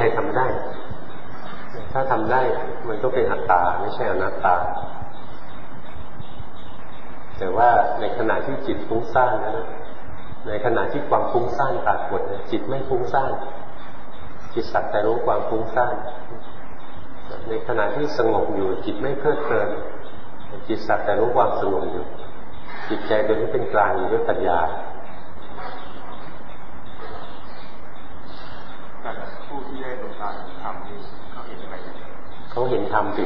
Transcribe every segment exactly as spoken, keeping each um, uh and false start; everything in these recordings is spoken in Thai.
ทำได้ถ้าทำได้มันก็เป็นอัตตาไม่ใช่อนัตตาแต่ว่าในขณะที่จิตฟุ้งซ่านนะในขณะที่ความฟุ้งซ่านปรากฏจิตไม่ฟุ้งซ่านจิตสักแต่รู้ความฟุ้งซ่านในขณะที่สงบอยู่จิตไม่เพลิดเพลินจิตสักแต่รู้ความสงบอยู่จิตใจโดยที่เป็นกลางอยู่ด้วยปัญญาแต่ผู้ที่ได้ดวงตาเห็นธรรมนี่เขาเห็นอะไรเขาเห็นธรรมสิ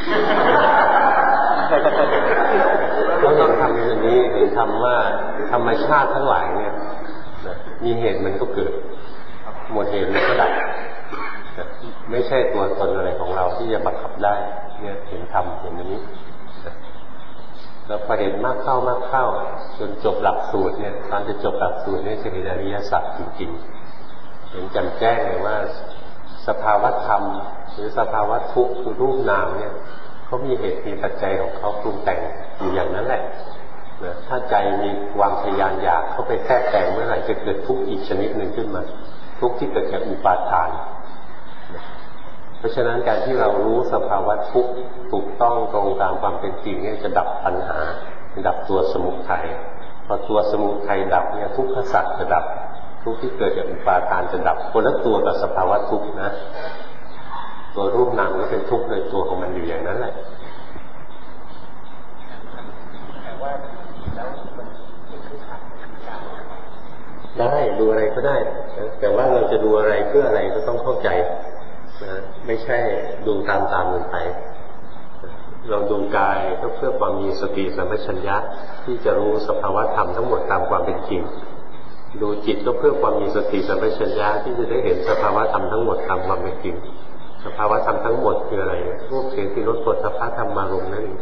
เขาเห็นธรรมอย่างนี้เห็นธรรมว่าธรรมชาติทั้งหลายเนี่ยมีเหตุมันก็เกิดหมดเหตุมันก็ดับไม่ใช่ตัวตนอะไรของเราที่จะบังคับได้เนี่ยเห็นธรรมเห็นอย่างนี้เราพอเห็นมากเข้ามากเข้าจนจบหลักสูตรเนี่ยตอนจะจบหลักสูตรเนี่ยจะเห็นอริยสัจจริงๆเห็นแจ่มแจ้งเลยว่าสภาวะธรรมหรือสภาวะทุกข์คือรูปนามเนี่ยเขามีเหตุมีปัจจัยของเขาปรุงแต่งอยู่อย่างนั้นแหละนะถ้าใจมีความทยานอยากเข้าไปแทรกแต่งเมื่อไหร่จะเกิดทุกข์อีกชนิดหนึ่งขึ้นมาทุกข์ที่เกิดจากอุปาทานนะเพราะฉะนั้นการที่เรารู้สภาวะทุกข์ถูกต้องตรงตามความเป็นจริงเนี่ยจะดับปัญหาดับตัวสมุทัยพอตัวสมุทัยดับเนี่ยทุกขสัจจะดับทุกข์ที่เกิดจากอุปาทานจะดับคนละตัวกับสภาวะทุกข์นะตัวรูปนามก็เป็นทุกข์โดยตัวของมันอยู่อย่างนั้นแหละแต่ว่าแล้วมันเป็นทุกข์ได้ดูอะไรก็ได้แต่ว่าเราจะดูอะไรเพื่ออะไรก็ต้องเข้าใจนะไม่ใช่ดูตามตามกันไปเราดูกายก็เพื่อความมีสติสัมปชัญญะที่จะรู้สภาวะธรรมทั้งหมดตามความเป็นจริงดูจิตก็เพื่อความมีสติสัมปชัญญะที่จะได้เห็นสภาวะธรรมทั้งหมดตามความเป็นจริงสภาวะธรรมทั้งหมดคืออะไรรูปเสียงกลิ่นรสโผฏฐัพพะธรรมารมณ์นั่นเอง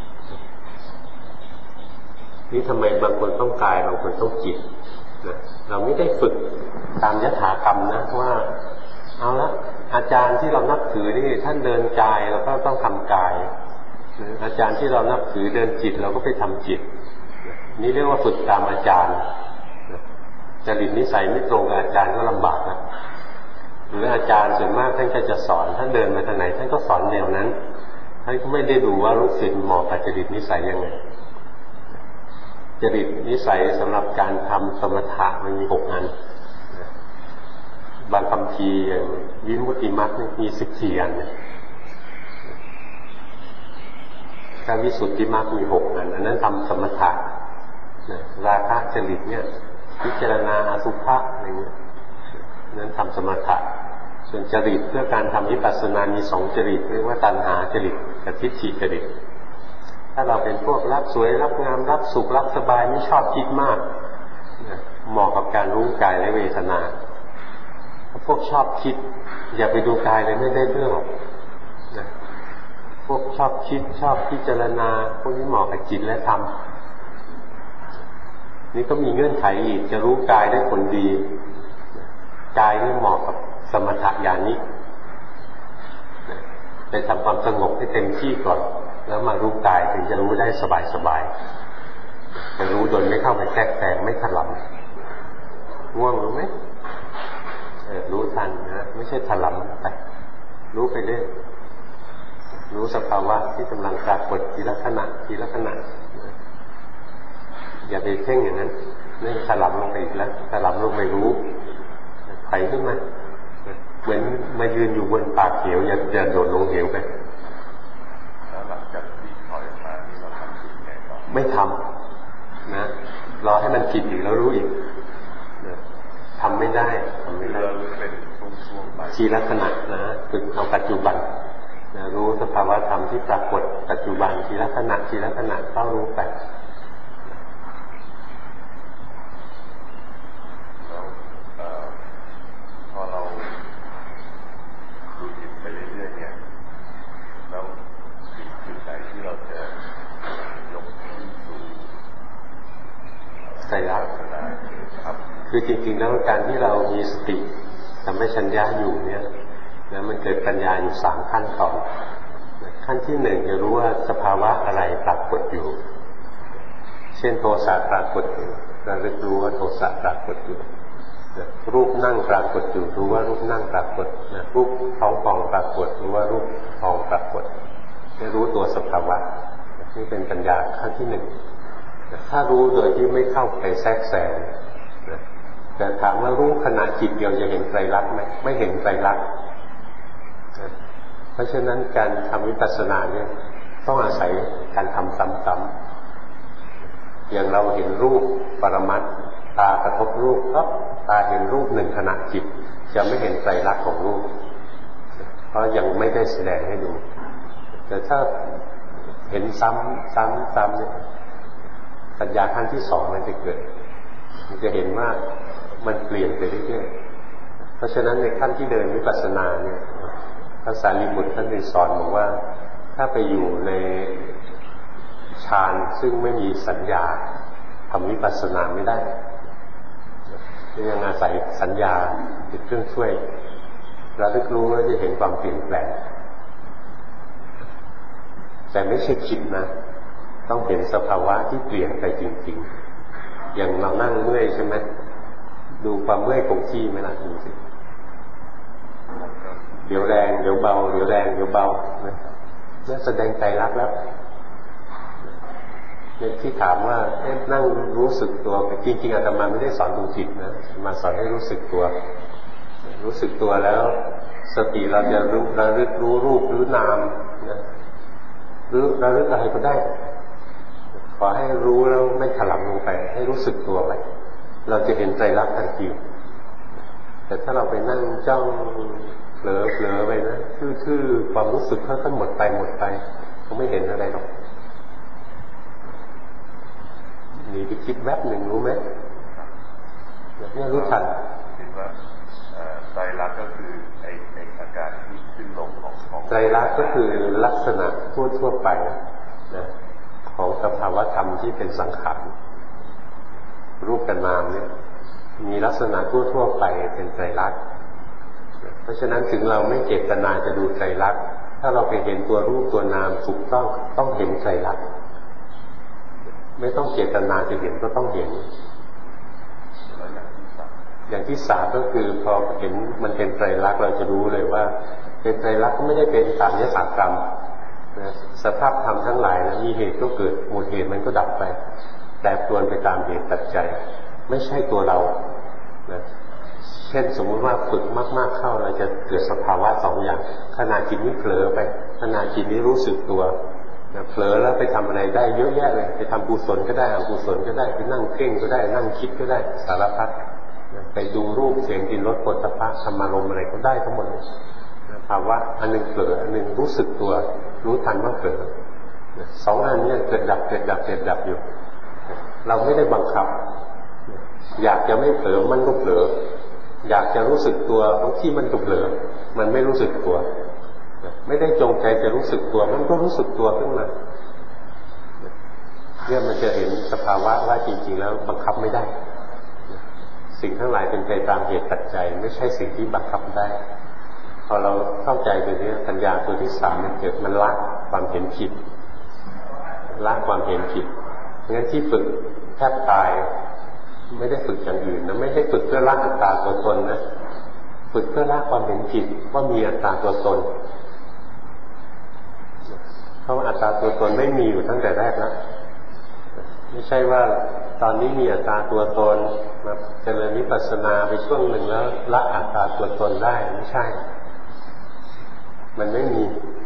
นี่ทำไมบางคนต้องกายบางคนต้องจิตนะเราไม่ได้ฝึกตามยถากรรมนะว่าเอาละอาจารย์ที่เรานับถือนี่ท่านเดินกายเราก็ต้องทำกายอาจารย์ที่เรานับถือเดินจิตเราก็ไปทำจิตนี่เรียกว่าฝึกตามอาจารย์จริตนิสัยไม่ตรงกับอาจารย์ก็ลำบากนะหรืออาจารย์ส่วนมากท่านก็จะสอนท่านเดินมาทางไหนท่านก็สอนแนวนั้นท่านก็ไม่ได้ดูว่าลูกศิษย์เหมาะกับจริตนิสัยยังไงจริตนิสัยสำหรับการทำสมถะมันมีหกอันบางคำพีอย่างวิมุตติมรรคมีสิบสี่อันการวิสุทธิมรรคมีหกอันอันนั้นทำสมถะราคะจริตเนี่ยพิจารณาอสุภะอะไรเงี้ยนั้นทำสมถะส่วนจริตเพื่อการทำวิปัสสนามีสองจริตเรียกว่าตัณหาจริตกับทิฏฐิจริตถ้าเราเป็นพวกรักสวยรักงามรักสุขรักสบายไม่ชอบคิดมากเหมาะกับการรู้กายและเวทนาถ้าพวกชอบคิดอย่าไปดูกายเลยไม่ได้เรื่องหรอกพวกชอบคิดชอบพิจารณาพวกนี้เหมาะกับจิตและธรรมนี่ก็มีเงื่อนไขอีกจะรู้กายได้ผลดีกายนี่เหมาะกับสมถะญาณิกไปทำความสงบให้เต็มที่ก่อนแล้วมารู้กายถึงจะรู้ได้สบายๆจะรู้โดยไม่เข้าไปแทรกแซงไม่ถลำง่วงรู้ไหมเออรู้ทันนะไม่ใช่ถลำไปรู้ไปเรื่อยรู้สภาวะที่กำลังปรากฏทีละขณะทีละขณะอย่าไปเพ่งอย่างนั้นนี่ถลำลงไปอีกแล้วถลำลงไปรู้ไถขึ้นมาเหมือนมายืนอยู่บนปากเหวอย่าอย่าโดดลงเหวไปแล้วหลังจากที่ถอยมานี่เราทำสิ่งไหนต่อไม่ทำนะรอให้มันผิดอีกแล้วรู้อีกทำไม่ได้ทำไม่ได้เป็นช่วงๆไปทีละขณะนะฝึกเอาปัจจุบันนะรู้สภาวะธรรมที่ปรากฏปัจจุบันทีละขณะทีละขณะเข้ารู้ไปใช่แล้วคือจริงๆแล้วการที่เรามีสติสัมปชัญญะอยู่เนี่ยแล้วมันเกิดปัญญาอยู่สามขั้นตอนขั้นที่หนึ่งจะรู้ว่าสภาวะอะไรปรากฏอยู่เช่นโทสะปรากฏอยู่เราจะรู้ว่าโทสะปรากฏอยู่รูปนั่งปรากฏอยู่รู้ว่ารูปนั่งปรากฏนะรูปท้องพองปรากฏรู้ว่ารูปพองปรากฏให้รู้ตัวสภาวะนี่เป็นปัญญาขั้นที่หนึ่งถ้ารู้โดยที่ไม่เข้าไปแทรกแซงนะแต่ถามว่ารู้ขณะจิตเดียวจะเห็นไตรลักษณ์ไหมไม่เห็นไตรลักษณ์นะเพราะฉะนั้นการทำวิปัสสนาเนี่ยต้องอาศัยการทำซ้ำๆอย่างเราเห็นรูปปรมัตถ์ตากระทบรูปก็ตาเห็นรูปหนึ่งขณะจิตจะไม่เห็นไตรลักษณ์ของรูปเพราะยังไม่ได้แสดงให้ดูแต่ถ้าเห็นซ้ำซ้ำซ้ำเนี่ยปัญญาขั้นที่สองมันจะเกิดมันจะเห็นว่ามันเปลี่ยนไปเรื่อยๆเพราะฉะนั้นในขั้นที่เดินวิปัสสนาเนี่ยพระสารีบุตรท่านได้สอนบอกว่าถ้าไปอยู่ในฌานซึ่งไม่มีสัญญาทำวิปัสสนาไม่ได้ยังอาศัยสัญญาเป็นเครื่องช่วยระลึกรู้แล้วจะเห็นความเปลี่ยนแปลงแต่ไม่ใช่คิดนะต้องเห็นสภาวะที่เปลี่ยนไปจริงๆอย่างเรานั่งเมื่อยใช่ไหมดูความเมื่อยคงที่ไหมล่ะดูสิเดี๋ยวแรงเดี๋ยวเบาเดี๋ยวแรงเดี๋ยวเบาเนี่ยแสดงใจรักแล้วเนี่ยที่ถามว่านั่งรู้สึกตัวจริงๆอาตมาไม่ได้สอนดูจิตนะมาสอนให้รู้สึกตัวรู้สึกตัวแล้วสติเราจะรู้ระลึกรู้รูปหรือนามนะหรือระลึกอะไรก็ได้ขอให้รู้แล้วไม่ถลำลงไปให้รู้สึกตัวไว้เราจะเห็นไตรลักษณ์ทันทีแต่ถ้าเราไปนั่งจ้องเผลอเผลอไปนะคือๆความรู้สึกค่อยๆหมดไปหมดไปก็ไม่เห็นอะไรหรอกหนีไปคิดแวบหนึ่งรู้ไหมเนี่ยรู้ทันคิดว่าไตรลักษณ์ก็คือไอ้ในอาการที่ขึ้นลงของของไตรลักษณ์ก็คือลักษณะทั่วทั่วไปนะของสภาวธรรมที่เป็นสังขารรูปกับนามเนี่ยมีลักษณะทั่วทั่วไปเป็นไตรลักษณ์เพราะฉะนั้นถึงเราไม่เจตนาจะดูไตรลักษณ์ถ้าเราไปเห็นตัวรูปตัวนามถูกต้องต้องเห็นไตรลักษณ์ไม่ต้องเจตนาจะเห็นก็ต้องเห็นอย่างที่สามก็คือพอเห็นมันเป็นไตรลักษณ์เราจะรู้เลยว่าเป็นไตรลักษณ์ก็ไม่ได้เป็นสามยถากรรมนะสภาพธรรมทั้งหลายนะมีเหตุก็เกิดหมดเหตุมันก็ดับไปแปรปรวนไปตามเหตุปัจจัยไม่ใช่ตัวเรานะเช่นสมมติว่าฝึกมากๆเข้าเราจะเกิดสภาวะสองอย่างขณะจิตนี้เผลอไปขณะจิตนี้รู้สึกตัวนะเผลอแล้วไปทำอะไรได้เยอะแยะเลยไปทำกุศลก็ได้อกุศลก็ได้ไปนั่งเพ่งก็ได้นั่งคิดก็ได้สารพัดไปดูรูปเสียงกลิ่นรสโผฏฐัพพะธรรมารมณ์อะไรก็ได้ทั้งหมดเลยภาวะอันหนึ่งเผลออันหนึ่งรู้สึกตัวรู้ทันว่าเผลอสองอันนี้เกิดดับเกิดดับเกิดดับอยู่เราไม่ได้บังคับอยากจะไม่เผลอมันก็เผลออยากจะรู้สึกตัวบางที่มันก็เผลอมันไม่รู้สึกตัวไม่ได้จงใจจะรู้สึกตัวมันก็รู้สึกตัวขึ้นมาเนี่ยมันจะเห็นสภาวะว่าจริงๆแล้วบังคับไม่ได้สิ่งทั้งหลายเป็นไปตามเหตุปัจจัยไม่ใช่สิ่งที่บังคับได้พอเราเข้าใจตัวนี้ปัญญาตัวที่สามมันเกิดมันละความเห็นผิดละความเห็นผิดงั้นที่ฝึกแทบตายไม่ได้ฝึกอย่างอื่นนะไม่ได้ฝึกเพื่อละอัตตาตัวตนนะฝึกเพื่อละความเห็นผิดว่ามีอัตตาตัวตนเพราะอัตตาตัวตนไม่มีอยู่ตั้งแต่แรกแล้วไม่ใช่ว่าตอนนี้มีอัตตาตัวตนมาเจริญวิปัสสนาไปช่วงหนึ่งแล้วละอัตตาตัวตนได้ไม่ใช่มันไม่มี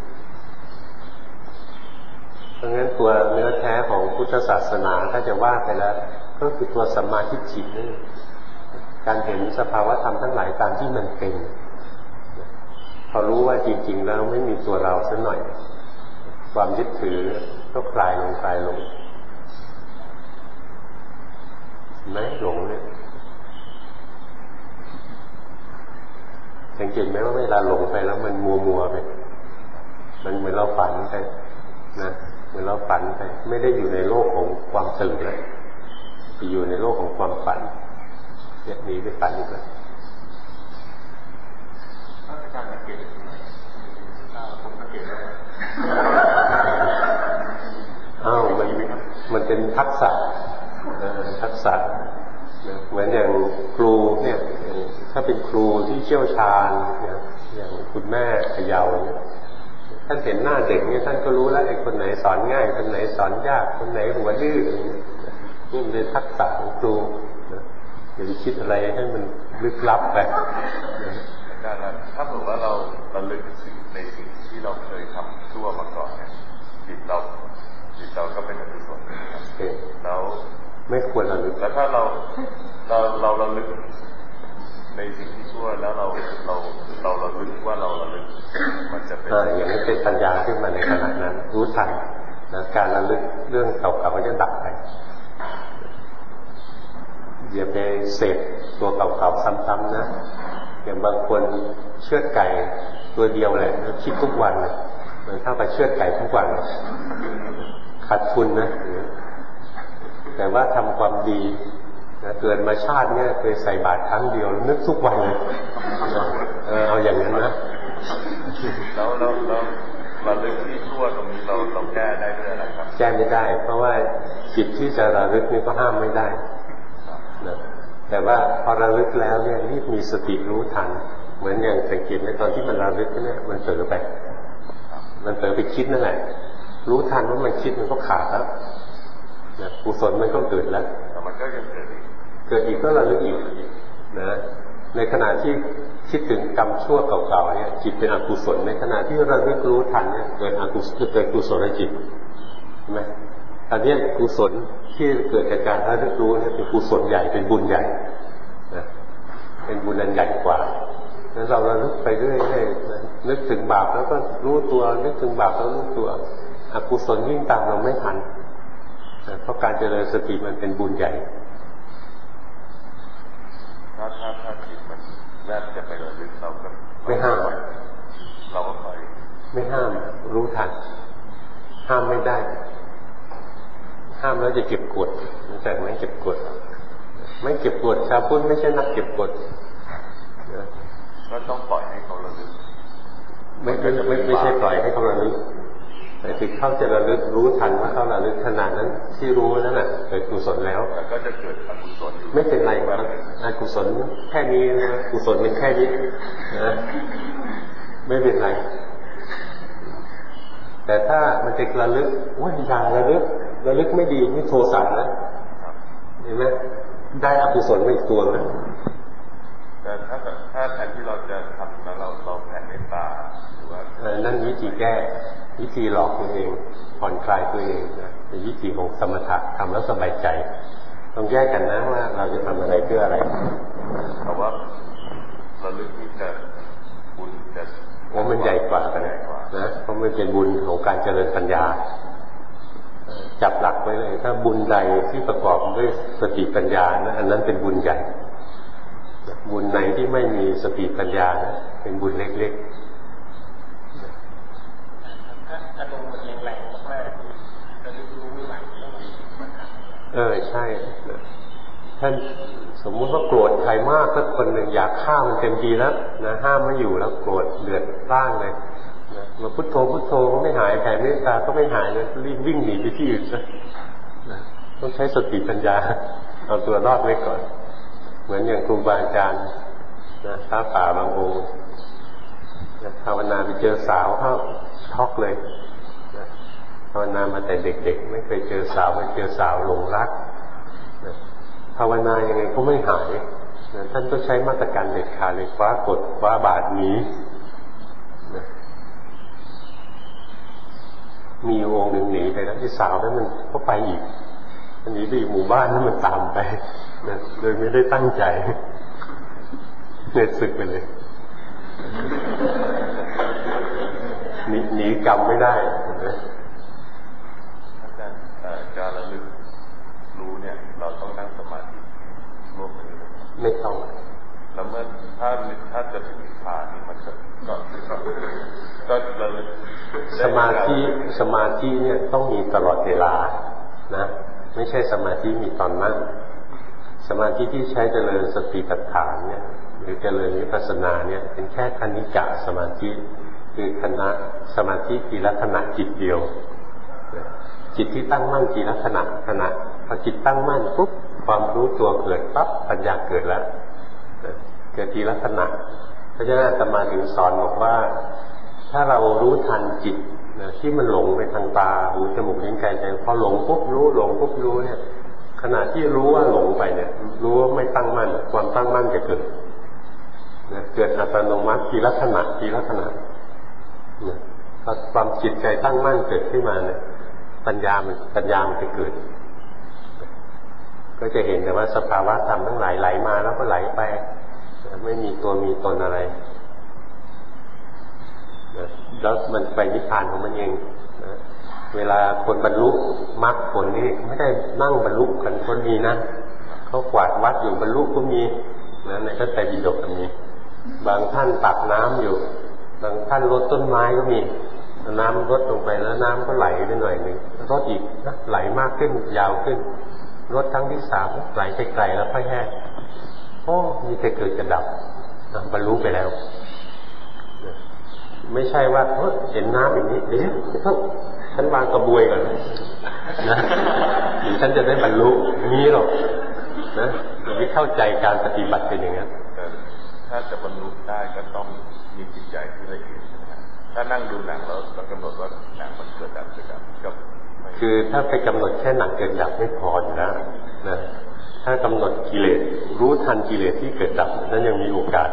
เพราะงั้นตัวเนื้อแท้ของพุทธศาสนาถ้าจะว่าไปแล้วก็คือตัวสัมมาทิฏฐินี่การเห็นสภาวะธรรมทั้งหลายตามที่มันเป็นพอรู้ว่าจริงๆแล้วไม่มีตัวเราสักหน่อยความยึดถือก็คลายลงคลายลงไหมหลงเนี่ยสังเกตไหมว่าเวลาหลงไปแล้วมันมัวมัวไปมันเหมือนเราฝันไปนะเหมือนเราฝันไปไม่ได้อยู่ในโลกของความตื่นเลยไปอยู่ในโลกของความฝันเนี่ยหนีไปฝันอีกแล้วอาจารย์สังเกตผมสังเกตแล้วอ้าวมันมันเป็นทักษะทักษะเหมือนอย่างครูเนี่ยถ้าเป็นครูที่เชี่ยวชาญอย่างคุณแม่พะเยาเนี่ยท่านเห็นหน้าเด็กเนี่ยท่านก็รู้แล้วไอ้คนไหนสอนง่ายคนไหนสอนยากคนไหนหัวดื้อนี่เป็นทักษะของครูอย่าไปคิดอะไรให้มันลึกลับไปถ้าบอกว่าเราระลึกสิ่งในสิ่งที่เราเคยทำชั่วมาก่อนเนี่ยจิตเราจิตเราก็เป็นอกุศลแล้วไม่ควรระลึกแล้วถ้าเราเราเราระลึกในสิ่งที่ชั่วแล้วเราเราเราระลึกว่าเราระลึกมันจะเป็นอย่างนี้เป็นปัญญาขึ้นมาในขณะนั้นรู้ทันนะการระลึกเรื่องเก่าๆก็จะดับไปอย่าไปเสพตัวเก่าๆซ้ำๆนะอย่างบางคนเชือดไก่ตัวเดียวแหละคิดทุกวันเลยมันเท่ากับเชือดไก่ทุกวันขาดทุนนะแต่ว่าทำความดีนะเกิดมาชาติเนี่ยเคยใส่บาตรครั้งเดียวนึกทุกวันเลยเออเอาอย่างนั้นนะแล้วเราเราเราลึกที่ชั่วตรงนี้เราเราแก้ได้ด้วยอะไรครับแก้ไม่ได้เพราะว่าจิตที่จะระลึกนี่ก็ห้ามไม่ได้นะแต่ว่าพอระลึกแล้วเนี่ยรีบมีสติรู้ทันเหมือนอย่างสังเกตในตอนที่มันระลึกเนี่ยมันเผลอไปมันเผลอไปคิดนั่นแหละรู้ทันว่ามันคิดมันก็ขาดแล้วนะกุศลมันก็เกิดแล้วแต่มันก็ยังเกิดอีกเกิดอีกก็ระลึกอีกนะในขณะที่คิดถึงกรรมชั่วเก่าๆเนี่ยจิตเป็นอกุศลในขณะที่ระลึกรู้ทันเนี่ยเกิดอกุศลเกิดกุศลจิตใช่ไหมอันนี้กุศลที่เกิดจากการระลึกรู้เนี่ยเป็นกุศลใหญ่เป็นบุญใหญ่นะเป็นบุญอันใหญ่กว่านั้นเราระลึกไปเรื่อยๆนึกถึงบาปแล้วก็รู้ตัวนึกถึงบาปแล้วรู้ตัวอกุศลยิ่งตามเราไม่ทันเพราะการเจริญสติมันเป็นบุญใหญ่ถ้าถ้าถ้าจิตมันแรกจะไประลึกเราก็ไม่ห้ามเราก็ปล่อยไม่ห้ามรู้ทันห้ามไม่ได้ห้ามแล้วจะเก็บกดแต่ไม่เก็บกดไม่เก็บกดชาวพุทธไม่ใช่นักเก็บกดก็ต้องปล่อยให้เขาระลึกไม่ไม่ไม่ไม่ใช่ปล่อยให้เขาระลึกแต่ถึงเขาจะระลึกรู้ทันว่าเขาระลึกขนาดนั้นที่รู้นั่นน่ะเกิดกุศลแล้วแต่ก็จะเกิดอกุศลอยู่ไม่เป็นไรครับอกุศลแค่นี้นะกุศลเป็นแค่นี้นะไม่เป็นไรแต่ถ้ามันจะระลึกว่าอย่าระลึกระลึกไม่ดีนี่โทสะนะเห็นไหมได้อกุศลไม่อีกตัวนะแต่ถ้าถ้าแทนที่เราจะทำแล้วเราเราแผ่เมตตาหรือว่านั่นวิธีแก้วิธีหลอกตัวเองผ่อนคลายตัวเองนะเป็นวิธีของสมถะทำแล้วสบายใจต้องแยกกันนะว่าเราจะทำอะไรเพื่ออะไรแต่ว่าระลึกที่จะบุญจะโอ้มันใหญ่กว่ากันนะเพราะมันเป็นบุญของการเจริญปัญญาจับหลักไว้เลยถ้าบุญใดที่ประกอบด้วยสติปัญญานะอันนั้นเป็นบุญใหญ่บุญไหนที่ไม่มีสติปัญญานะเป็นบุญเล็กๆอารมณ์มันแรงๆมากๆระลึกรู้ไม่ไหวเออใช่ท่านสมมุติว่าโกรธใครมากสักคนหนึ่งอยากฆ่ามันเต็มทีแล้วนะห้ามไม่อยู่แล้วโกรธเดือดร้อนเลยนะมาพุทโธพุทโธก็ไม่หายแผ่เมตตาก็ไม่หายเลยรีบวิ่งหนีไปที่อื่นนะต้องใช้สติปัญญาเอาตัวรอดไว้ก่อนเหมือนอย่างครูบาอาจารย์นะพระป่าบางองค์ภาวนาไปเจอสาวเขาช็อกเลยนะภาวนามาแต่เด็กๆไม่เคยเจอสาวไม่เจอสาวหลงรักนะภาวนายังไงก็ไม่หายนะท่านก็ใช้มาตรการเด็ดขาดเลยคว้ากดคว้าบาดหนีนะมีองค์หนึ่งหนีไปแล้วที่สาวนั้นมันก็ไปอีกอันนี้ไปหมู่บ้านนั้นมันตามไปนะโดยไม่ได้ตั้งใจเน็ตสึกไปเลยหนีหนีกรรมไม่ได้นะอาจารย์การระลึกรู้เนี่ยเราต้องนั่งสมาธิร่วมกันไม่ต้องแล้วเมื่อถ้าถ้าจะถึงนิพพานนี่มันก็ก็ก็ระลึกสมาธิสมาธิเนี่ยต้องมีตลอดเวลานะไม่ใช่สมาธิมีตอนนั่งสมาธิที่ใช้เจริญสติปัฏฐานเนี่ยหรือเจริญวิปัสสนาเนี่ยเป็นแค่คณิกะสมาธิคือคณะสมาธิทีละขณะจิตเดียวจิตที่ตั้งมั่นทีละขณะขณะพอจิตตั้งมั่นปุ๊บความรู้ตัวเกิดปั๊บปัญญาเกิดแล้วเกิดทีละขณะเพราะฉะนั้นอาตมาถึงสอนบอกว่าถ้าเรารู้ทันจิตนะที่มันหลงไปทางตาหูจมูกลิ้นกายใจพอหลงปุ๊บรู้หลงปุ๊บรู้เนี่ยขณะที่รู้ว่าหลงไปเนี่ยรู้ว่าไม่ตั้งมั่นความตั้งมั่นจะเกิดนะเกิดอัตโนมัติทีละขณะทีละขณะนะพอความจิตใจตั้งมั่นเกิดขึ้นมาเนี่ยปัญญามันปัญญามันจะเกิดก็จะเห็นแต่ว่าสภาวะธรรมทั้งหลายไหลมาแล้วก็ไหลไปไม่มีตัวมีตนอะไรนะแล้วมันไปนิพพานของมันเองนะเวลาคนบรรลุมรรคผลนี่ไม่ได้นั่งบรรลุกันคนมีนะเขากวาดวัดอยู่บรรลุก็มีนะในพระไตรปิฎกก็มีบางท่านตักน้ำอยู่บางท่านรดต้นไม้ก็มีน้ำรดลงไปแล้วน้ำก็ไหลไปหน่อยหนึ่งรดอีกนะไหลมากขึ้นยาวขึ้นรดครั้งที่สามไหลไปไกลแล้วค่อยแห้งโอ้มีแต่เกิดจะดับบรรลุไปแล้วไม่ใช่ว่าเฮ้ยเห็นน้ำอย่างนี้เดี๋ยวเพิ่งฉันวางกระบวยก่อนนะเดี๋ยวฉันจะได้บรรลุมีหรอกนะเราไม่เข้าใจการปฏิบัติเป็นอย่างนั้นถ้าจะบรรลุได้ก็ต้องมีจิตใจที่ละเอียดถ้านั่งดูหนังแล้วเรากำหนดว่าหนังมันเกิดดับเกิดดับก็คือถ้าไปกำหนดแค่หนังเกิดดับไม่พออยู่แล้วนะถ้ากำหนดกิเลสรู้ทันกิเลสที่เกิดดับนั้นยังมีโอกาส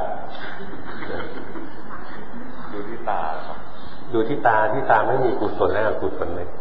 ดูที่ตาครับดูที่ตาที่ตาไม่มีกุศลและอกุศลเลย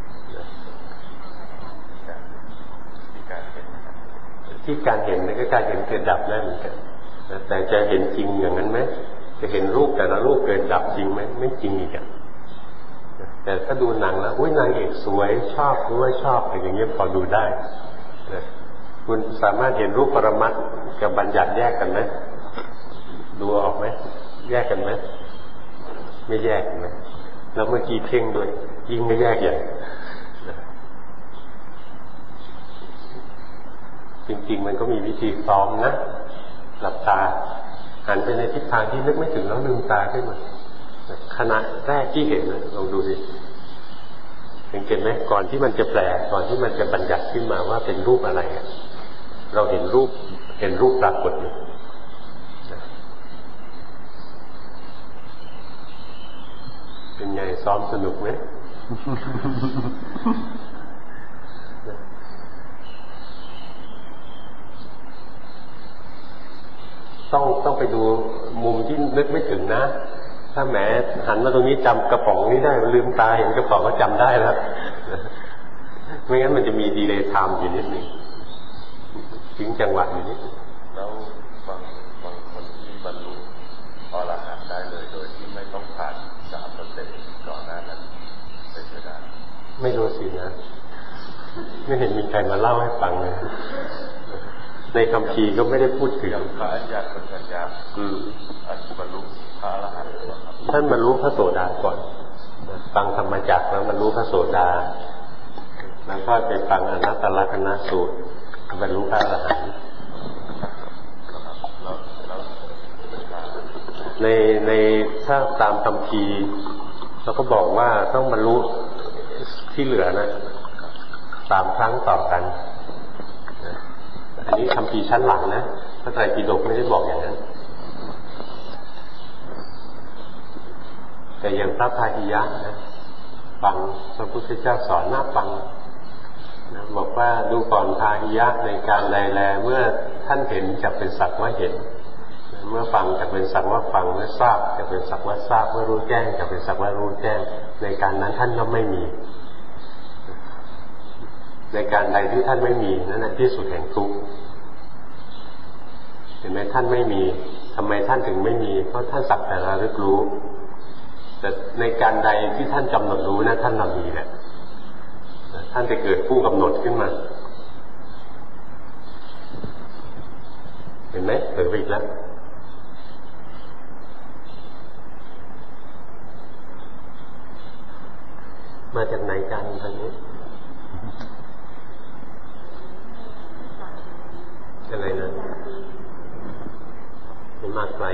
ที่การเห็นนี่ก็การเห็นเกิดดับได้เหมือนกันแต่จะเห็นจริงอย่างนั้นไหมจะเห็นรูปแต่ละรูปเกิดดับจริงไหมไม่จริงอีกอ่ะแต่ถ้าดูหนังแล้วอุ้ยนางเอกสวยชอบรู้ว่าชอบอะไรอย่างเงี้ยพอดูได้คุณสามารถเห็นรูปปรมัตถ์กับบัญญัติแยกกันไหมดูออกไหมแยกกันไหมไม่แยกไหมแล้วเมื่อกี้เพ่งด้วยยิ่งไม่แยกอย่างจริงๆมันก็มีวิธีซ้อมนะหลับตาหันไปในทิศทางที่นึกไม่ถึงแล้วลืมตาขึ้นมาขณะแรกที่เห็นลองดูดิสังเกตไหมก่อนที่มันจะแปลก่อนที่มันจะบัญญัติขึ้นมาว่าเป็นรูปอะไรเราเห็นรูปเห็นรูปปรากฏอยู่เป็นไงซ้อมสนุกไหม ต้องต้องไปดูมุมที่นึกไม่ถึงนะถ้าแหมหันมาตรงนี้จำกระป๋องนี้ได้ลืมตาเห็นกระป๋องก็จำได้แล้วไม่งั้นมันจะมีดีเลย์ไทม์อยู่นิดนึงถึงจังหวะอยู่นิดแล้วบางบางคนที่บรรลุอรหันต์ได้เลยโดยที่ไม่ต้องผ่านสามสเต็ปก่อนหน้านั้นเป็นไปได้ไม่รู้สินะไม่เห็นมีใครมาเล่าให้ฟังเลยในคำพีก็ไม่ได้พูดถึงพระอัญญาณปัญญาอืมอันบรรลุพระอรหันต์ท่านบรรลุพระโสดาก่อนฟังธรรมจักรแล้วบรรลุพระโสดาแล้วก็ไปฟังอนัตตลักษณสูตรบรรลุพระอรหันต์ในในถ้าตามคำพีเราก็บอกว่าต้องบรรลุที่เหลือนะสามครั้งต่อกันอันนี้คำพีชั้นหลังนะพระไตรปิฎกไม่ได้บอกอย่างนั้นแต่อย่างพระพาหิยะนะฟังพระพุทธเจ้าสอนน่าฟังนะบอกว่าดูก่อนพาหิยะในการแลแลเมื่อท่านเห็นจะเป็นสักว่าเห็นเมื่อฟังจะเป็นสักว่าฟังเมื่อทราบจะเป็นสักว่าทราบเมื่อรู้แจ้งจะเป็นสักว่ารู้แจ้งในการนั้นท่านก็ไม่มีในการใดที่ท่านไม่มีนั่นแหละที่สุดแห่งทุกข์เห็นไหมท่านไม่มีทำไมท่านถึงไม่มีเพราะท่านสักแต่ระลึกรู้แต่ในการใดที่ท่านกำหนดรู้นะท่านเรามีแหละท่านจะเกิดผู้กำหนดขึ้นมาเห็นไหมเผยไปอีกแล้วมาจากไหนกันทางนี้อะไรนะไม่มากไกล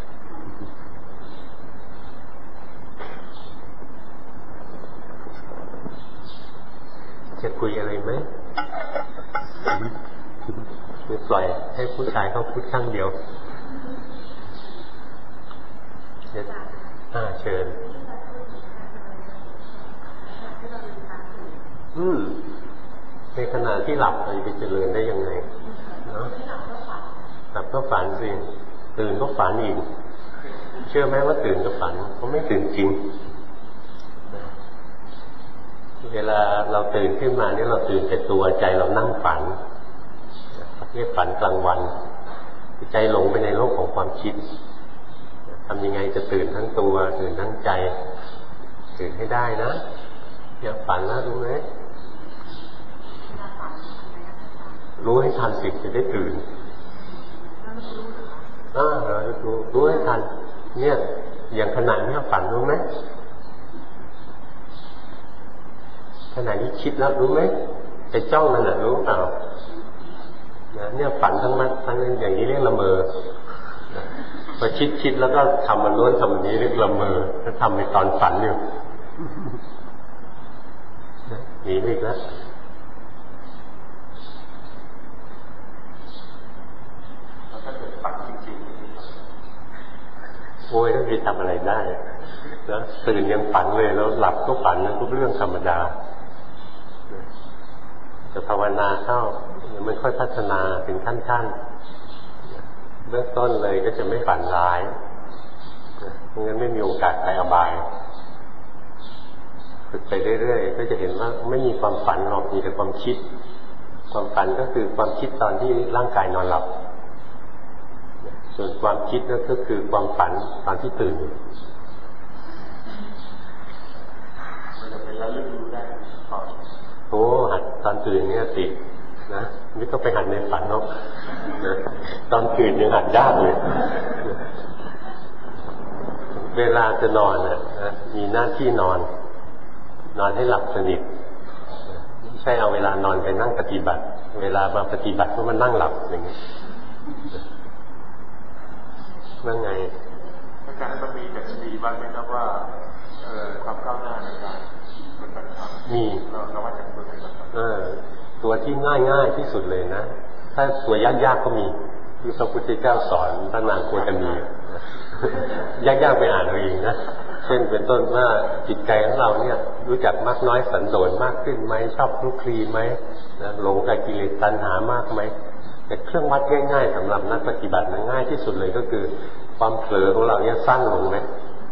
จะคุยอะไรไหมไม่ปล่อยให้ผู้ชายเขาพูดข้างเดียวอ่าเชิญอืมในขณะที่หลับเราจะไปเจริญได้ยังไงเนาะหลับก็ฝันสิตื่นก็ฝันอีกเชื่อไหมว่าตื่นก็ฝันเขาไม่ตื่นจริงเวลาเราตื่นขึ้นมาเนี่ยเราตื่นแต่ตัวใจเรานั่งฝันเรียกฝันกลางวันใจหลงไปในโลกของความคิดทำยังไงจะตื่นทั้งตัวตื่นทั้งใจตื่นให้ได้นะอย่าฝันนะรู้ไหมรู้ให้ทันสิจะได้ตื่นอ่าเรารู้รู้ให้ทันเนี่ยอย่างขณะนี้ฝันรู้ไหมขณะนี้คิดแล้วรู้ไหมไปจ้องนั่นแหละรู้เปล่าเนี่ยฝันทั้งมันทั้งนั้นอย่างนี้เรียกละเมอพอคิดคิดแล้วก็ทำมันล้วนทำมันนี้เรียกละเมอถ้าทำในตอนฝันอยู่หนีอีกแล้วถ้าเกิดฝันจริงๆโอ้ยต้องไปทำอะไรได้นะตื่นยังฝันเลยแล้วหลับก็ฝันนะทุกเรื่องธรรมดาจะภาวนาเข้ามันค่อยพัฒนาเป็นขั้นๆเบื้องต้นเลยก็จะไม่ฝันร้ายเพราะงั้นไม่มีโอกาสไปอบายฝึกไปเรื่อยๆก็จะเห็นว่าไม่มีความฝันหรอกมีแต่ความคิดความฝันก็คือความคิดตอนที่ร่างกายนอนหลับส่วนความคิดก็คือความฝันตอนที่ตื่นมันจะเป็นระลึกรู้ได้โอ้หัดตอนตื่นเนี่ยติดนะไม่ต้องไปหัดในฝันหรอกนะตอนตื่นยังหัดยากเลยเวลาจะนอนนะมีหน้าที่นอนนอนให้หลับสนิทไม่ใช่เอาเวลานอนไปนั่งปฏิบัติเวลามาปฏิบัติก็มานั่งหลับอย่างนี้นั่งไงอาจารย์มันมีแต่ดีบ้างไหมครับว่าความก้าวหน้าในการปฏิบัติธรรมมีเราว่าจากตัวไหนบ้างเออตัวที่ง่ายง่ายที่สุดเลยนะถ้าตัวยากยากก็มีที่พระพุทธเจ้าสอนตั้งนานควรจะมียากยากไปอ่านเอาเองนะเช่นเป็นต้นว่าจิตใจของเราเนี่ยรู้จักมากน้อยสันโดษมากขึ้นไหมชอบคลุกคลีไหมหลงกับกิเลสตัณหามากไหมแต่เครื่องวัดง่ายๆสำหรับนักปฏิบัติง่ายที่สุดเลยก็คือความเผลอของเราเนี่ยสั้นลงไหม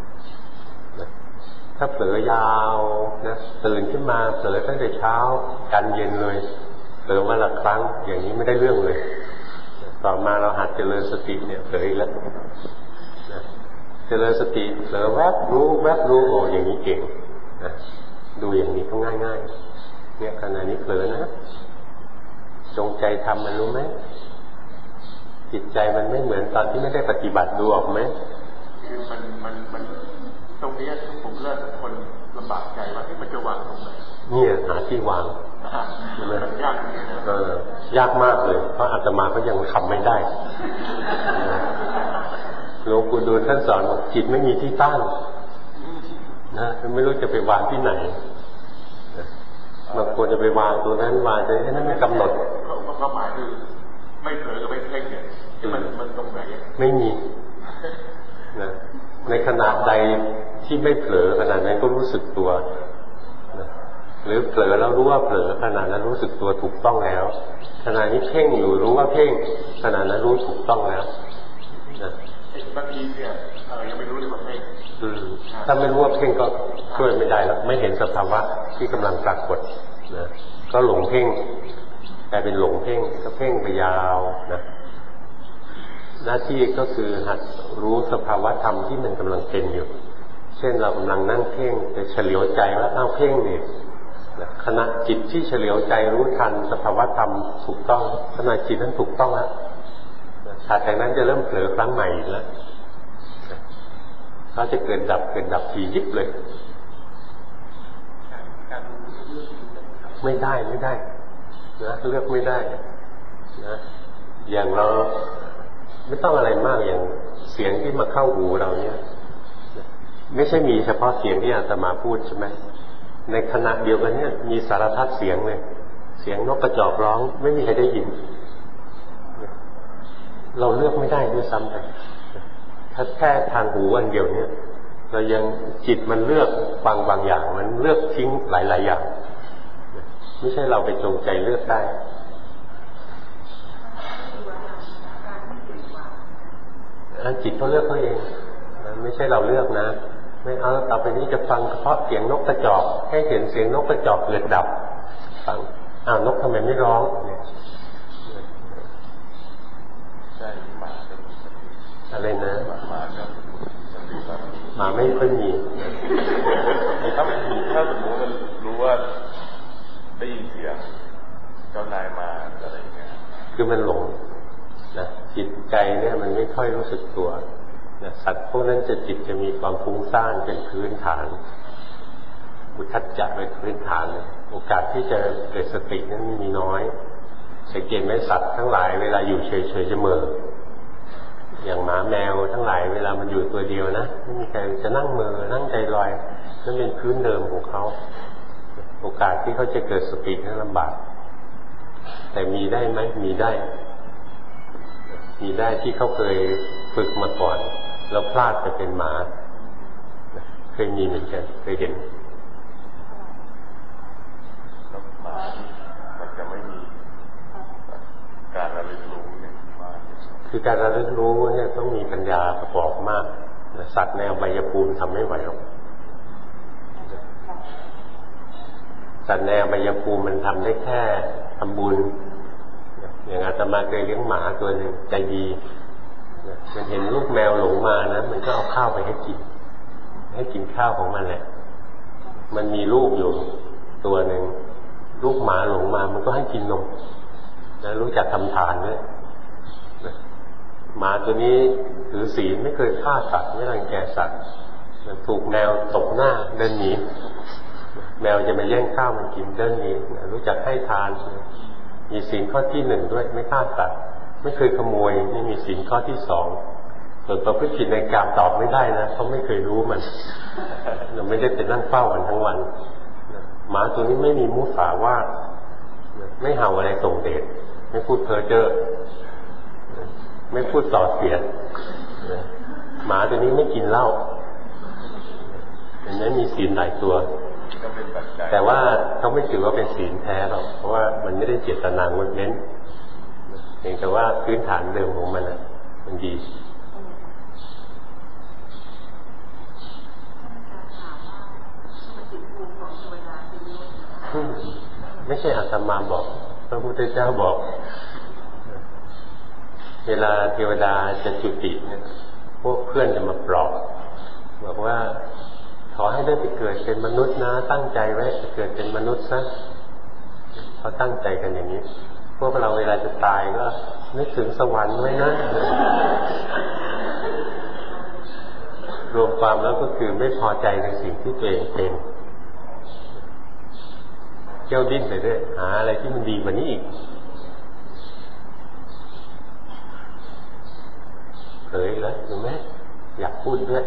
ถ้าเผลอยาวนะตื่นขึ้นมาเผลอตั้งแต่เช้ากันเย็นเลยเผลอวันละครั้งอย่างนี้ไม่ได้เรื่องเลยต่อมาเราหัดเจริญสติเนี่ยเผลออีกแล้วเจริญสติเผลอแวบรู้แวบรู้โอ้อย่างนี้เก่งนะดูอย่างนี้ก็ง่ายๆเนี่ยขณะนี้เผลอนะจงใจทำมันรู้ไหมจิตใจมันไม่เหมือนตอนที่ไม่ได้ปฏิบัติดูออกไหมคือมันมันมันตรงนี้ผมเริ่มคนลำบากใจว่าที่มันจะวางตรงไหนเนี่ยหาที่วางมันยากเออยากมากเลยเพราะอาตมาก็ยังทำไม่ได้หลวงปู่ดูลท่านสอนบอกจิตไม่มีที่ตั้งนะไม่รู้จะไปวางที่ไหนบางคนจะไปวางตัวนั้นวางแต่นั่นไม่กำหนดก็หมายคือไม่เผลอกับไม่เพ่งเนี่ยที่มันมันตรงไหนไม่มีนะในขณะใดที่ไม่เผลอขณะนั้นก็รู้สึกตัวนะหรือเผลอแล้วรู้ว่าเผลอขณะนั้นรู้สึกตัวถูกต้องแล้วขณะนี้เพ่งอยู่รู้ว่าเพ่งขณะนั้นรู้ถูกต้องแล้วนะบางทีเนี่ยยังไม่รู้เลยว่าเพ่งถ้าไม่รู้ว่าเพ่งก็ช่วยไม่ได้แล้วไม่เห็นสภาวะที่กำลังปรากฏนะก็หลงเพ่งกลายเป็นหลงเพ่งก็เพ่งไปยาวนะหน้าที่ก็คือหัดรู้สภาวะธรรมที่มันกำลังเป็นอยู่เช่นเรากำลังนั่งเพ่งแต่เฉลียวใจว่าอ้าวเพ่งนี่ขณะจิตที่เฉลียวใจรู้ทันสภาวะธรรมถูกต้องขณะจิตนั้นถูกต้องแล้วถัดจากนั้นจะเริ่มเผลอครั้งใหม่แล้วเขาจะเกิดดับเกิดดับทียิบเลยไม่ได้ไม่ได้นะเลือกไม่ได้นะอย่างเราไม่ต้องอะไรมากอย่างเสียงที่มาเข้าหูเราเนี่ยไม่ใช่มีเฉพาะเสียงที่อาตมาพูดใช่ไหมในขณะเดียวกันเนี่ยมีสารพัดเสียงเลยเสียงนกกระจอกร้องไม่มีใครได้ยินเราเลือกไม่ได้ด้วยซ้ำไปถ้าแค่ทางหูอันเดียวเนี่ยเรายังจิตมันเลือกบางบางอย่างมันเลือกทิ้งหลายๆอย่างไม่ใช่เราไปจงใจเลือกได้จิตเขาเลือกเขาเองไม่ใช่เราเลือกนะไม่เอาต่อไปนี้จะฟังเฉพาะเสียงนกกระจอกให้เห็นเสียงนกกระจอกเกิดดับฟังอ้าวนกทำไมไม่ร้องเนี่ยใช่หมาก็มีสติอะไรนะหมาก็สติแบบหมาไม่ค่อยมีถ้าถ้าสมมติมันรู้ว่าได้ยินเสียงเจ้านายมาอะไรอย่างเงี้ยคือมันหลงนะจิตใจเนี่ยมันไม่ค่อยรู้สึกตัวนะสัตว์พวกนั้นจะจิตจะมีความฟุ้งซ่านเป็นพื้นฐานอุทธัจจะเป็นพื้นฐานโอกาสที่จะเกิดสตินั้นมีน้อยสังเกตไหมสัตว์ทั้งหลายเวลาอยู่เฉยๆจะเมื่ออย่างหมาแมวทั้งหลายเวลามันอยู่ตัวเดียวนะไม่มีใครจะนั่งเมื่อนั่งใจลอยนั่นเป็นพื้นเดิมของเขาโอกาสที่เขาจะเกิดสตินั้นลำบากแต่มีได้ไหมมีได้มีได้ที่เขาเคยฝึกมาก่อนแล้วพลาดไปเป็นหมาเคยมีเหมือนกันเคยเห็นแล้วหมามันจะไม่มีการระลึกรู้เนี่ยมาคือการระลึกรู้เนี่ยต้องมีปัญญาประกอบมากสัตว์ในอบายภูมิทำไม่ไหวหรอกสัตว์ในอบายภูมิมันทำได้แค่ทำบุญอย่างอาตมาเคยเลี้ยงหมาตัวหนึ่งใจดีมันเห็นลูกแมวหลงมานะมันก็เอาข้าวไปให้กินให้กินข้าวของมันแหละมันมีลูกอยู่ตัวหนึ่งลูกหมาหลงมามันก็ให้กินนมนะรู้จักทำทานด้วยหมาตัวนี้ถือศีลไม่เคยฆ่าสัตว์ไม่รังแกสัตว์ถูกแมวตบหน้าเดินหนีแมวจะมาแย่งข้าวมันกินเดินหนีรู้จักให้ทานมีศีลข้อที่หนึ่งด้วยไม่ฆ่าสัตว์ไม่เคยขโมยไม่มีศีลข้อที่สองส่วนประพฤติผิดในกามตอบไม่ได้นะเขาไม่เคยรู้มันเราไม่ได้ไปนั่งเฝ้ามันทั้งวันหมาตัวนี้ไม่มีมุสาวาทไม่เห่าอะไรส่งเดชไม่พูดเพ้อเจ้อไม่พูดส่อเสียดหมาตัวนี้ไม่กินเหล้าอันนี้มีศีลหลายตัวแต่ว่าเขาไม่ถือว่าเป็นศีลแท้หรอกเพราะว่ามันไม่ได้เจตนางดเว้นเพียงแต่ว่าพื้นฐานเดิมของมันมันดีไม่ใช่อาตมาบอกพระพุทธเจ้าบอกเวลาเทวดาจะจุติเนี่ยพวกเพื่อนจะมาปลอบบอกว่าขอให้ได้ไปเกิดเป็นมนุษย์นะตั้งใจไว้จะเกิดเป็นมนุษย์ซะเขาตั้งใจกันอย่างนี้พวกเราเวลาจะตายก็นึกถึงสวรรค์ไว้นะรวมความแล้วก็คือไม่พอใจในสิ่งที่ตัวเองเป็นเที่ยวดิ้นไปด้วยหาอะไรที่มันดีกว่านี้อีกเผยแล้วเห็นไหมอยากพูดด้วย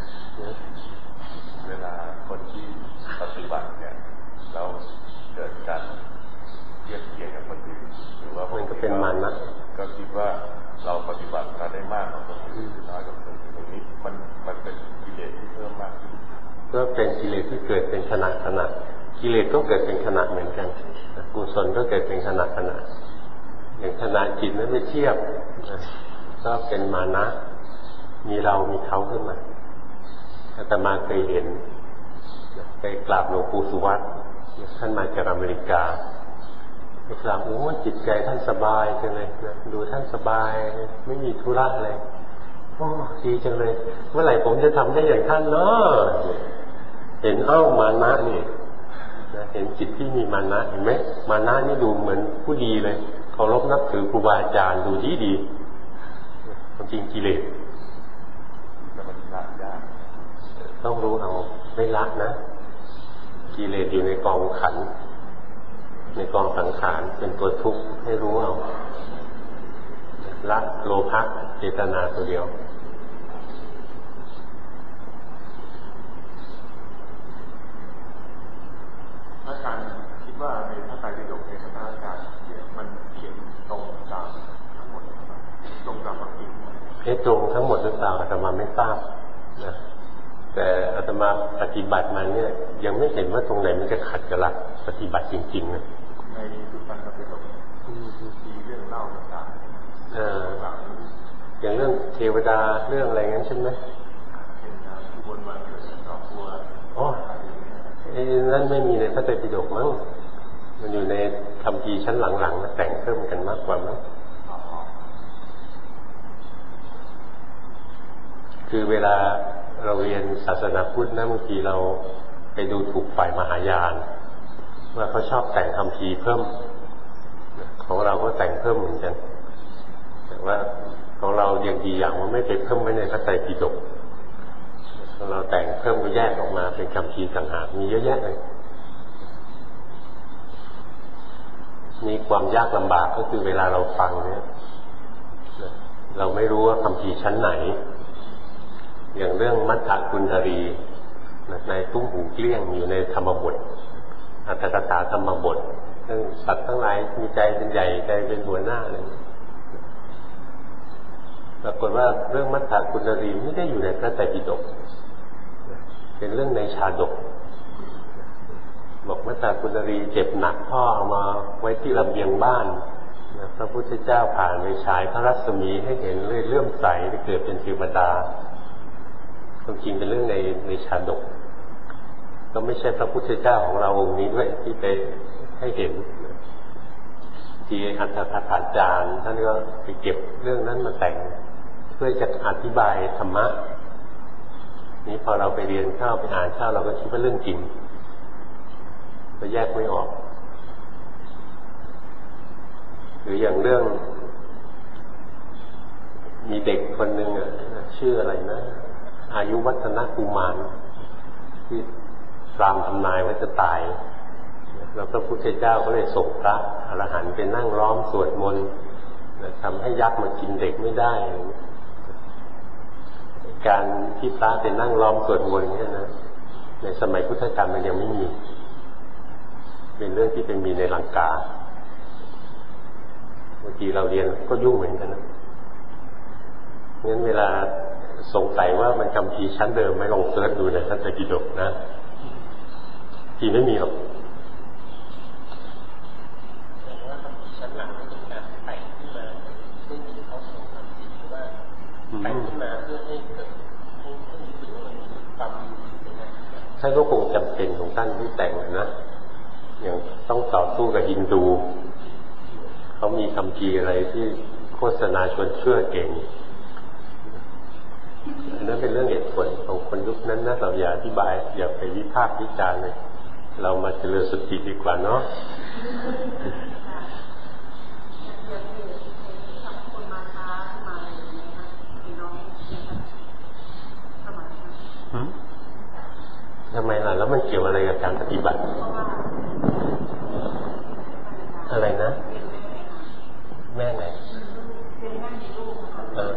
เวลาคนที่ปฏิบัติเนี่ยเราเกิดการเทียบเทียงกับคนอื่นหรือว่ามันก็เป็นมันนะก็คิดว่าเราปฏิบัติมาได้มากกว่าคนอื่นหรือน้อยกว่าคนอื่นตรงนี้มันมันเป็นกิเลสที่เพิ่มมากขึ้นก็เป็นกิเลสที่เกิดเป็นขณะขณะกิเลสก็เกิดเป็นขณะเหมือนกันกุศลก็เกิดเป็นขณะขณะอย่างขณะจิตนั้นไม่เทียบก็เป็นมานะมีเรามีเขาขึ้นมาอาตมาเคยเห็นไปกราบหลวงปู่สุวัตท่านมาจากอเมริกาไปกราบโอ้จิตใจท่านสบายจังเลยนะดูท่านสบายไม่มีธุระอะไรโอ้ดีจังเลยเมื่อไหร่ผมจะทำได้อย่างท่านเนาะเห็นเอ้ามานะนี่นะเห็นจิตที่มีมานะเห็นไหมมานะนี่ดูเหมือนผู้ดีเลยเคารพนับถือครูบาอาจารย์ดูดีดีความจริงกิเลสต้องรู้เอาไม่ละนะกิเลสอยู่ในกองขันในกองสังขารเป็นตัวทุกข์ให้รู้เอาละโลภะเจตนาตัวเดียวอาจารย์คิดว่าในพระไตรปิฎกในพระธรรมกายมันเขียนตรงตามทั้งหมดตรงตามความจริงเอ๊ได้ตรงทั้งหมดหรือเปล่าอาตมาไม่ทราบนะแต่อาตมาปฏิบัติมาเนี่ยยังไม่เห็นว่าตรงไหนมันจะขัดกับหลักปฏิบัติจริงๆนะในทุกการปฏิบัติมีเรื่องเล่าต่างๆอย่างเรื่องเทวดาเรื่องอะไรงั้นใช่ไหมบนวันเกิดครอบครัวอ๋อไอ้นั่นไม่มีในพระไตรปิฎกมั้งมันอยู่ในคัมภีร์ชั้นหลังๆมาแต่งเพิ่มกันมากกว่ามั้งคือเวลาเราเรียนศาสนาพุทธนะบางทีเราไปดูถูกฝ่ายมหายานว่าเขาชอบแต่งคัมภีร์เพิ่มของเราก็แต่งเพิ่มเหมือนกันแต่ว่าของเราอย่างดีอย่างว่าไม่ไปเพิ่มไว้ในพระไตรปิฎกเราแต่งเพิ่มก็แยกออกมาเป็นคัมภีร์ต่างหากมีเยอะแยะเลยมีความยากลำบากก็คือเวลาเราฟังเนี่ยเราไม่รู้ว่าคัมภีร์ชั้นไหนอย่างเรื่องมัทธกุณฑรีในตุ้มหูเกลี้ยงอยู่ในธรรมบทอัตถกถาธรรมบทเรื่องสัตว์ทั้งหลายมีใจเป็นใหญ่ใจเป็นหัวหน้าอะไรปรากฏว่าเรื่องมัทธกุณฑรีไม่ได้อยู่ในพระไตรปิฎกเป็นเรื่องในชาดกบอกมัทธกุณฑรีเจ็บหนักพ่อเอามาไว้ที่ระเบียงบ้านพระพุทธเจ้าผ่านไปฉายพระรัศมีให้เห็นเลยเลื่อมใสได้เกิดเป็นเทวดาความจริงเป็นเรื่องในในชาดกก็ไม่ใช่พระพุทธเจ้าของเราองค์นี้ด้วยที่ไปให้เห็นที่อัตถกถาจารย์ท่านก็ไปเก็บเรื่องนั้นมาแต่งเพื่อจะอธิบายธรรมะนี้พอเราไปเรียนเข้าไปอ่านเข้าเราก็คิดว่าเรื่องจริงเราแยกไม่ออกหรืออย่างเรื่องมีเด็กคนหนึ่งอ่ะชื่ออะไรนะอายุวัฒนกุมารที่พราหมณ์ทำนายว่าจะตายแล้วพระพุทธเจ้าก็เลยส่งพระอรหันต์ไปนั่งล้อมสวดมนต์ทำให้ยักษ์มากินเด็กไม่ได้การที่พระไปนั่งล้อมสวดมนต์เนี่ยนะในสมัยพุทธกาลมันยังไม่มีเป็นเรื่องที่เป็นมีในลังกาบางทีเราเรียนก็ยุ่งเหมือนกันนะงั้นเวลาสงสัยว่ามันคัมภีร์ชั้นเดิมไม่ลองเสิร์ชดูในพระไตรปิฎกนะที่ไม่มีหรอกแต่ว่าคัมภีร์ชั้นหลังเป็นการแต่งขึ้นมาซึ่งที่เขาส่งคัมภีร์ว่าแต่งขึ้นมาเพื่อให้เกิดให้ให้รู้สึกว่ามันมีความเป็นไงท่านก็คงจำเป็นของท่านที่แต่งนะอย่างต้องต่อสู้กับฮินดูเขามีคัมภีร์อะไรที่โฆษณาชวนเชื่อเก่งอันนั้นเป็นเรื่องเหตุผลของคนยุคนั้นนะเราอย่าอธิบายอย่าไปวิพากษ์วิจารณ์เลยเรามาเจริญสติดีกว่าเนาะทำไมล่ะแล้วมันเกี่ยวอะไรกับการปฏิบัติอะไรนะแม่ไหนเออ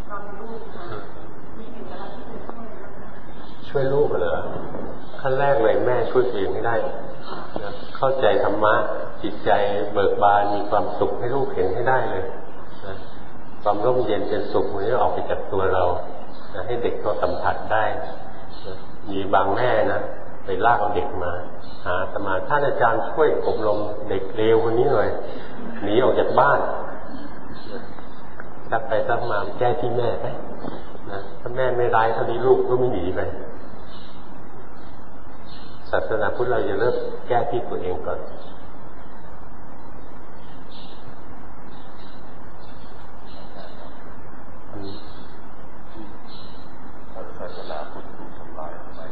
ช่วยลูกเหรอขั้นแรกเลยแม่ช่วยตัวเองไม่ได้เข้าใจธรรมะจิตใจเบิกบานมีความสุขให้ลูกเห็นให้ได้เลยนะความร่มเย็นเป็นสุขมันจะออกไปจากตัวเรานะให้เด็กเขาสัมผัสได้นะมีบางแม่นะไปลากเอาเด็กมาหาอาตมาท่านอาจารย์ช่วยอบรมเด็กเลวคนนี้หน่อยหนีออกจากบ้านซักไปซักมาแก้ที่แม่ไปนะถ้าแม่ไม่ร้ายเท่านี้ลูกก็ไม่หนีไปศาสนาพุทธเราจะเริ่มแก้ที่ตัวเองก่อนศาสนาพุทธถูกทำลายทำไม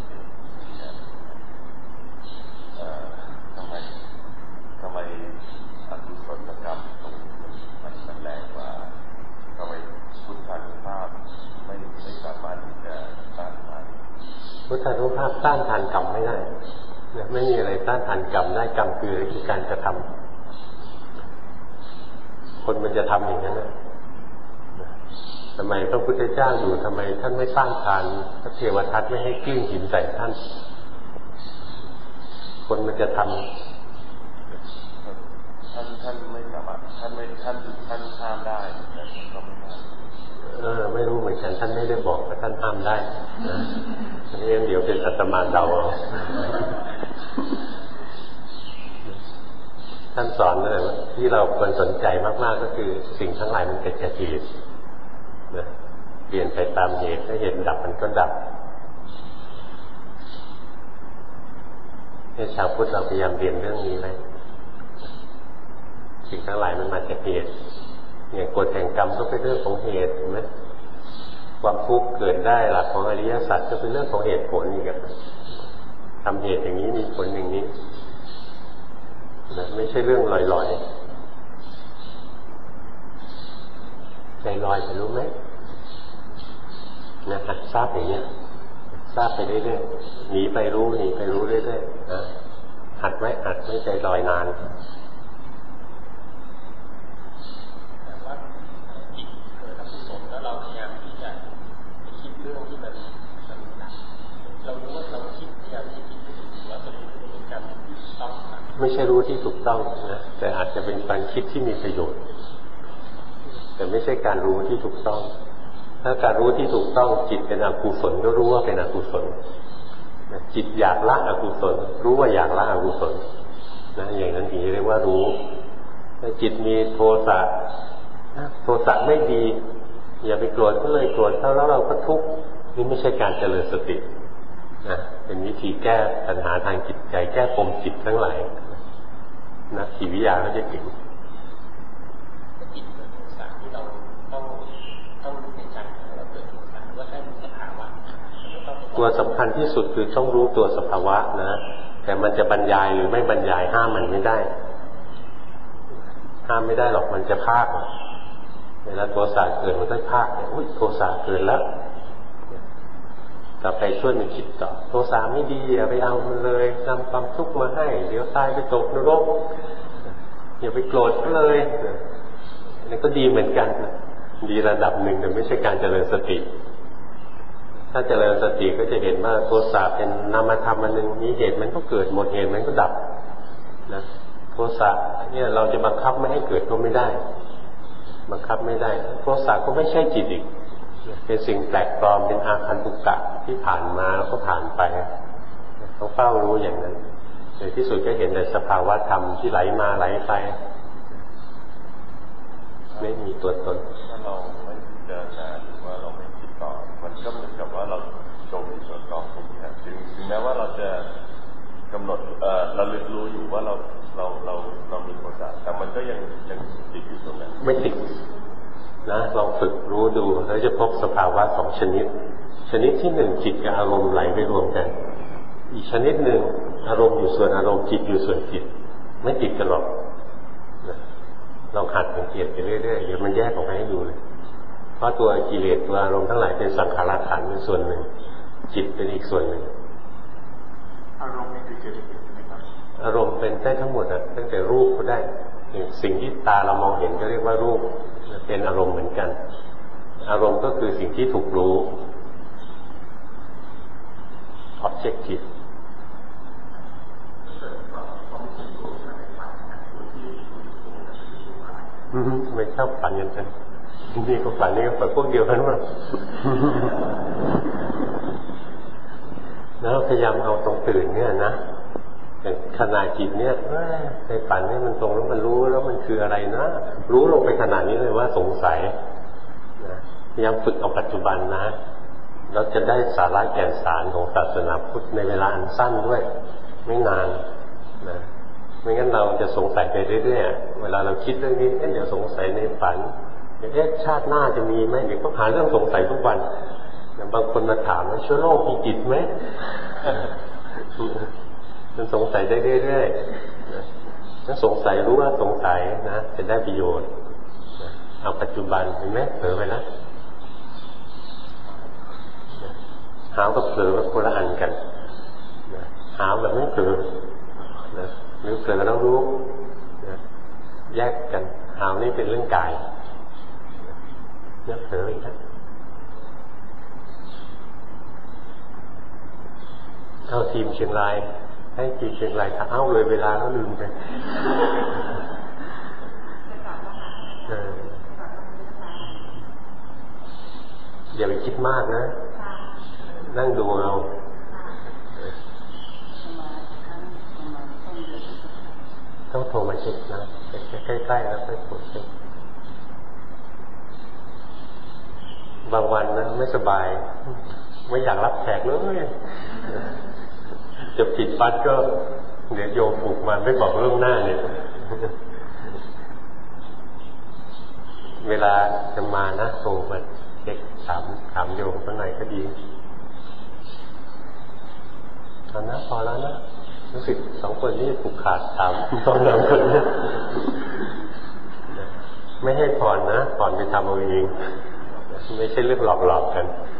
ทำไมทำไมอกุศลกรรมมันมันแรงกว่าทำไมพุทธานุภาพไม่ไม่สามารถที่จะต้านทานพุทธานุภาพต้านทานกรรมไม่ได้ไม่มีอะไรต้านทานกรรมได้กรรมคือคือการกระทำคนมันจะทำอย่างนั้นนะทำไมพระพุทธเจ้าอยู่ทำไมท่านไม่ต้านทานพระเทวทัตไม่ให้กลิ้งหินใส่ท่านคนมันจะทำท่านท่านไม่สามารถท่านไม่ท่านท่านห้ามได้แต่ก็ไม่ได้เเออไม่รู้เหมือนกันท่านไม่ได้บอกว่าท่านห้ามได้นะนี่เดี๋ยวเป็นอาตมาเดาเอาท่านสอนเลยว่าที่เราควรสนใจมากๆก็คือสิ่งทั้งหลายมันเป็นแค่กิเลสนะเปลี่ยนไปตามเหตุถ้าเหตุดับมันก็ดับให้ชาวพุทธเราพยายามเรียนเรื่องนี้ไว้สิ่งทั้งหลายมันมาจากเหตุอย่างกฎแห่งกรรมก็เป็นเรื่องของเหตุเห็นไหมความทุกข์เกิดได้หลักของอริยสัจก็เป็นเรื่องของเหตุผลอีกอะทำเหตุอย่างนี้มีผลอย่างนี้นะไม่ใช่เรื่องลอยๆใจลอยจะรู้ไหมนะหัดทราบอย่างเนี้ยทราบไปเรื่อยๆหนีไปรู้หนีไปรู้เรื่อยๆนะหัดไว้หัดไม่ใจลอยนานไม่ใช่รู้ที่ถูกต้องนะแต่อาจจะเป็นการคิดที่มีประโยชน์แต่ไม่ใช่การรู้ที่ถูกต้องถ้าการรู้ที่ถูกต้องจิตเป็นอกุศลก็รู้ว่าเป็นอกุศลจิตอยากละอกุศลรู้ว่าอยากละอกุศลนะอย่างนั้นถึงเรียกว่ารู้ถ้าจิตมีโทสะโทสะไม่ดีอย่าไปโกรธก็เลยโกรธแล้วเราก็ทุกข์นี่ไม่ใช่การเจริญสตินะเป็นวิธีแก้ปัญหาทางจิตใจแก้ปมจิตทั้งหลายนักจิตวิทยาก็จะเก่งจิตเกิดโทสะที่เราต้องต้องรู้ในใจเราเกิดโทสะว่าแค่รู้สภาวะตัวสำคัญที่สุดคือต้องรู้ตัวสภาวะนะแต่มันจะบรรยายหรือไม่บรรยายห้ามมันไม่ได้ห้ามไม่ได้หรอกมันจะพากเวลาโทสะเกิดมันก็พากเนี่ยอุ้ยโทสะเกิดแล้วต่อไปช่วยมันคิดต่อโทสะไม่ดีอย่าไปเอามันเลยนำความทุกข์มาให้เดี๋ยวตายไปตกนรกอย่าไปโกรธก็เลยนี่ก็ดีเหมือนกันดีระดับหนึ่งแต่ไม่ใช่การเจริญสติถ้าเจริญสติก็จะเห็นว่าโทสะเป็นนามธรรมอันหนึ่งมีเหตุมันก็เกิดหมดเหตุมันก็ดับนะโทสะเนี่ยเราจะบังคับไม่ให้เกิดก็ไม่ได้บังคับไม่ได้โทสะก็ไม่ใช่จิตอีกเป็นสิ่งแปลกปลอมเป็นอาคันตุกะที่ผ่านมาแล้วก็ผ่านไปต้องเฝ้ารู้อย่างนั้นในที่สุดก็เห็นแต่สภาวะธรรมที่ไหลมาไหลไปไม่มีตัวตนถ้าเราไม่พิจารณาหรือว่าเราไม่คิดต่อมันก็เหมือนกับว่าเราจมอยู่กับกองทุกข์นะถึงถึงแม้ว่าเราจะกำหนดเอ่อเรารู้อยู่ว่าเราเราเราเรามีโทสะแต่มันก็ยังยังติดอยู่ตรงนั้นไม่ติดนะลองฝึกรู้ดูแล้วจะพบสภาวะสองชนิดชนิดที่หนึ่งจิตกับอารมณ์ไหลไปรวมกันอีกชนิดหนึ่งอารมณ์อยู่ส่วนอารมณ์จิตอยู่ส่วนจิตไม่ติดกันหรอกนะลองหัดสังเกตไปเรื่อยๆเดี๋ยวมันแยกออกมาให้ดูเลยเพราะตัวกิเลสตัวอารมณ์ทั้งหลายเป็นสังขารขันธ์เป็นส่วนหนึ่งจิตเป็นอีกส่วนหนึ่งอารมณ์เป็นจิตไหมครับอารมณ์เป็นได้ทั้งหมดอ่ะตั้งแต่รูปก็ได้สิ่งที่ตาเรามองเห็นก็เรียกว่ารูปเป็นอารมณ์เหมือนกันอารมณ์ก็คือสิ่งที่ถูกรู้ objective อืมไม่ชอบฝันอย่างนั้นนี่ก็ฝันนี่ก็ฝันพวกเดียวกันว่าแล้วพยายามเอาตรงตื่นเนี่ยนะอย่างขณะจิตเนี่ยในฝันนี่มันตรงแล้วมันรู้แล้วมันคืออะไรนะรู้ลงไปขนาดนี้เลยว่าสงสัยนะพยายามฝึกเอาปัจจุบันนะเราจะได้สาระแก่นสารของศาสนาพุทธในเวลาอันสั้นด้วยไม่นานนะไม่งั้นเราจะสงสัยไปเรื่อยๆเวลาเราคิดเรื่องนี้เดี๋ยวสงสัยในฝันเดี๋ยวชาติหน้าจะมีไหมเดี๋ยวก็หาเรื่องสงสัยทุกวันอย่างบางคนมาถามว่าเชื้อโรคมีจิตไหมมันสงสัยได้เรื่อยๆถ้าสงสัยรู้ว่าสงสัยนะจะได้ประโยชน์เอาปัจจุบันเห็นไหมเผลอไปแล้วหาวกับเผลอคนละอันกันหาวแบบไม่เผลอหรือเผลอแล้วรู้แยกกันหาวนี่เป็นเรื่องกายเนื้อเผลออีกแล้วเอาทีมเชียงรายให้ทีมเชียงรายถ้าเอาเลยเวลาก็ลืมไปอย่าไปคิดมากนะนั่งดูเอาต้องโทรมาเช็คนะใกล้ๆแล้วค่อยกดเช็คบางวันนะไม่สบายไม่อยากรับแขกเลยจะผิดปัดก็เดี๋ยวโยมปลุกมาไม่บอกเรื่องหน้าเนี่ยเวลาจะมานะโทรมาเช็คถามถามโยมข้างในก็ดีตอนนั้นพอแล้วนะรู้สึกสองคนนี้ผูกขาดถามต้องนำคนนี้ไม่ให้ผ่อนนะผ่อนไปทำเอาเองไม่ใช่เรื่องหลอกๆกัน